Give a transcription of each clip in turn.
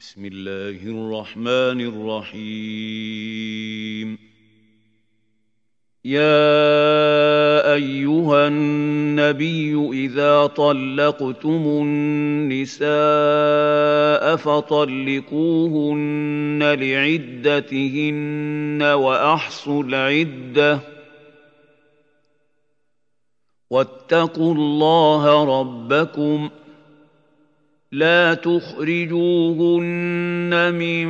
بسم الله الرحمن الرحيم. يا أيها النبي إذا طلقتم النساء فطلقوهن لعدتهن وأحصوا العدة واتقوا الله ربكم لا تخرجوهن من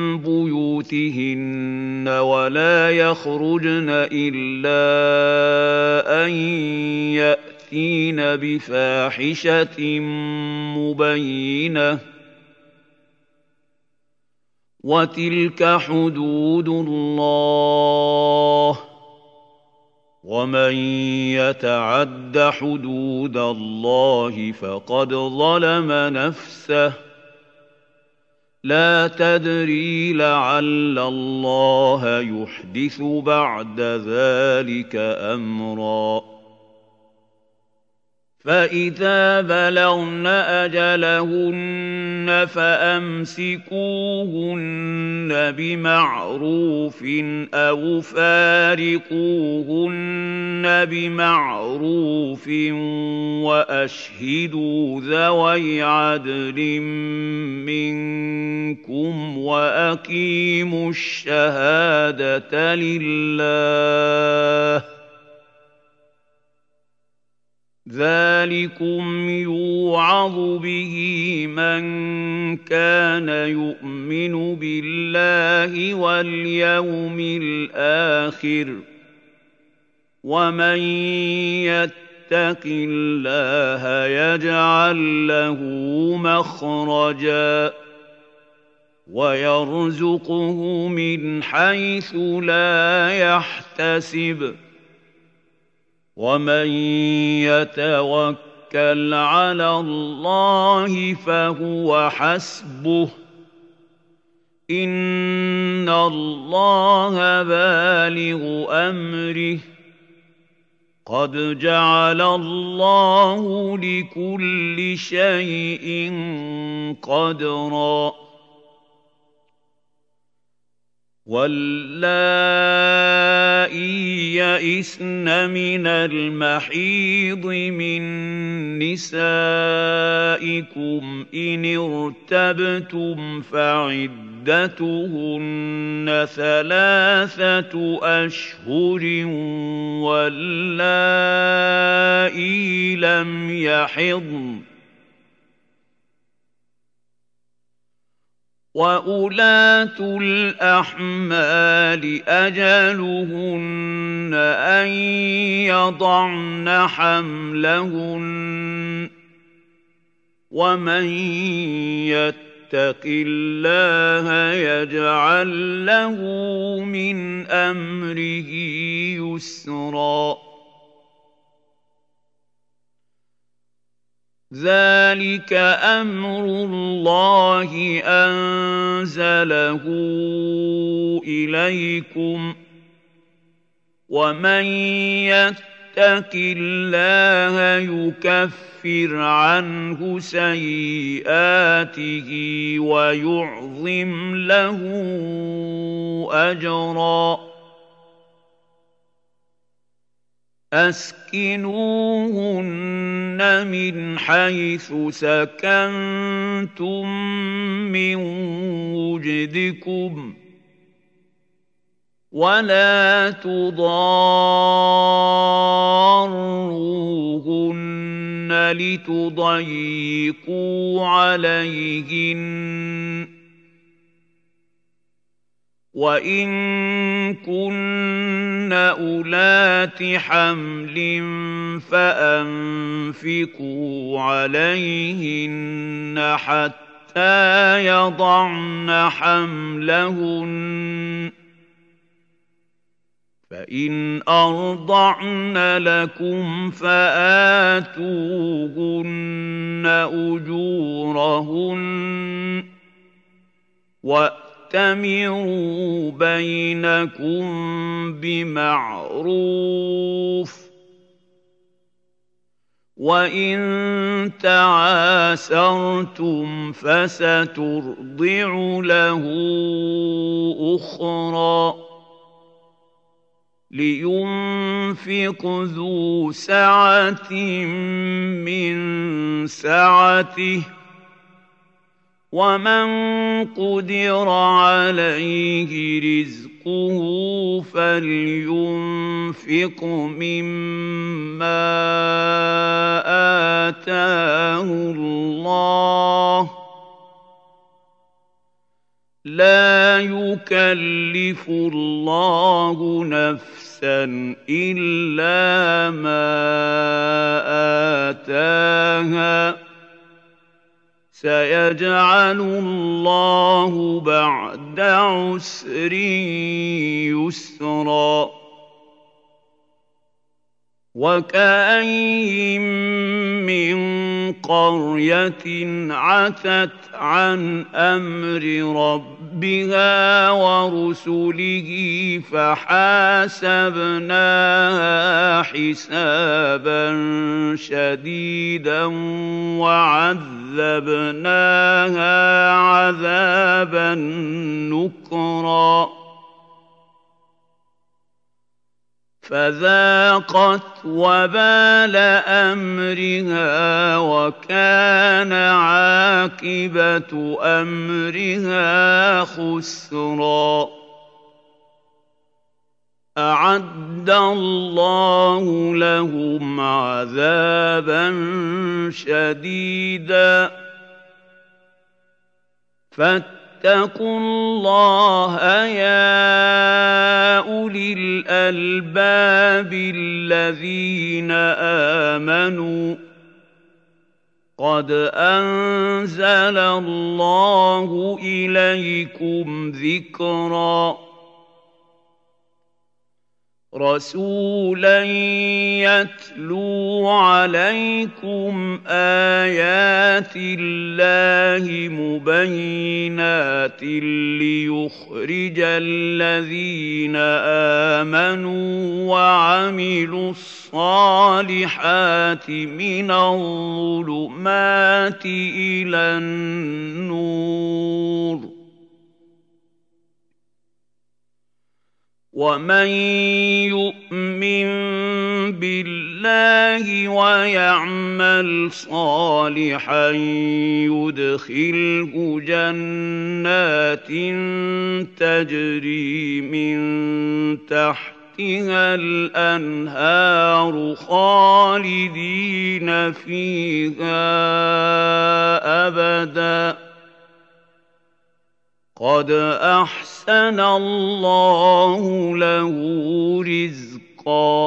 بيوتهن ولا يخرجن إلا أن يأتين بفاحشة مبينة وتلك حدود الله ومن يتعد حدود الله فقد ظلم نفسه لا تدري لعل الله يحدث بعد ذلك أمرا فإذا بلغن أجلهن فأمسكوهن بمعروف أو فارقوهن بمعروف وأشهدوا ذوي عدل منكم وأقيموا الشهادة لله ذلكم يوعظ به من كان يؤمن بالله واليوم الآخر ومن يتق الله يجعل له مخرجا ويرزقه من حيث لا يحتسب ومن يتوكل على الله فهو حسبه إن الله بالغ أمره قد جعل الله لكل شيء قدرا واللائي يئسن من المحيض من نسائكم إن ارتبتم فعدتهن 3 أشهر واللائي لم يحضن وَأُولَاتُ الْأَحْمَالِ أَجَلُهُنَّ أَن يَضَعْنَ حَمْلَهُنَّ ۚ وَمَن يَتَّقِ اللَّهَ يَجْعَل لَّهُ مِنْ أَمْرِهِ يُسْرًا ذَلِكَ أَمْرُ اللَّهِ أَنزَلَهُ إِلَيْكُمْ ۚ وَمَن يَتَّقِ اللَّهَ يُكَفِّرْ عَنْهُ سَيِّئَاتِهِ وَيُعْظِمْ لَهُ أَجْرًا أَسْكِنُوهُنَّ مِنْ حَيْثُ سَكَنتُم مِّن وُجْدِكُمْ وَلَا تُضَارُّوهُنَّ لِتُضَيِّقُوا عَلَيْهِنَّ وَإِن كُنَّ أُولَاتِ حَمْلٍ فَأَنفِقُوا عَلَيْهِنَّ حَتَّىٰ يَضَعْنَ حَمْلَهُنَّ ۚ فَإِنْ أَرْضَعْنَ لَكُمْ فَآتُوهُنَّ أُجُورَهُنَّ وَأْتَمِرُوا بَيْنَكُم بِمَعْرُوفٍ وَإِن تَعَاسَرْتُمْ فَسَتُرْضِعُ لَهُ أُخْرَىٰ لِيُنفِقْ ذُو سَعَةٍ مِّن سَعَتِهِ ۖ وَمَن قُدِرَ عَلَيْهِ رِزْقُهُ فَلْيُنفِقْ مِمَّا آتَاهُ اللَّهُ ۚ لَا يُكَلِّفُ اللَّهُ نَفْسًا إِلَّا مَا آتَاهَا ۚ سَيَجْعَلُ اللَّهُ بَعْدَ عُسْرٍ يُسْرًا وَكَأَيِّن مِّن قَرْيَةٍ عَتَتْ عَنْ أَمْرِ رَبِّهَا وَرُسُلِهِ فَحَاسَبْنَاهَا حِسَابًا شَدِيدًا وَعَذَّبْنَاهَا عَذَابًا نُّكْرًا فَذَاقَتْ وَبَالَ أَمْرِهَا وَكَانَ عَاقِبَةُ أَمْرِهَا خُسْرًا أَعَدَّ اللَّهُ لَهُمْ عَذَابًا شَدِيدًا فَاتَّقُوا اللَّهَ يَا أُولِي الْأَلْبَابِ الَّذِينَ آمَنُوا قَدْ أَنزَلَ اللَّهُ إِلَيْكُمْ ذِكْرًا رَسُولًا يَتْلُو عَلَيْكُمْ آيَاتِ اللَّهِ مُبَيِّنَاتٍ لِّيُخْرِجَ الَّذِينَ آمَنُوا وَعَمِلُوا الصَّالِحَاتِ مِنَ الظُّلُمَاتِ إِلَى النُّورِ وَمَن يُؤْمِن بِاللَّهِ وَيَعْمَلْ صَالِحًا يُدْخِلْهُ جَنَّاتٍ تَجْرِي مِن تَحْتِهَا الْأَنْهَارُ خَالِدِينَ فِيهَا أَبَدًا ۖ قَدْ أَحْسَنَ اللَّهُ لَهُ رِزْقًا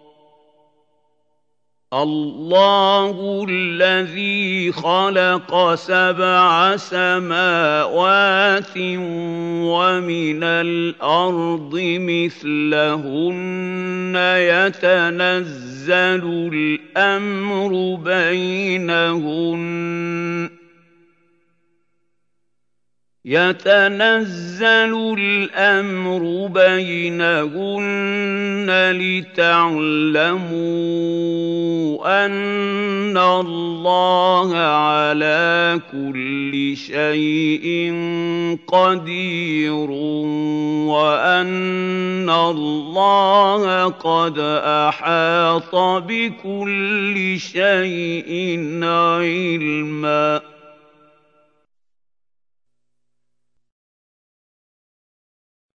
اللَّهُ الَّذِي خَلَقَ 7 سَمَاوَاتٍ وَمِنَ الْأَرْضِ مِثْلَهُنَّ يَتَنَزَّلُ الْأَمْرُ بَيْنَهُنَّ لِتَعْلَمُوا أَنَّ اللَّهَ عَلَىٰ كُلِّ شَيْءٍ قَدِيرٌ وَأَنَّ اللَّهَ قَدْ أَحَاطَ بِكُلِّ شَيْءٍ عِلْمًا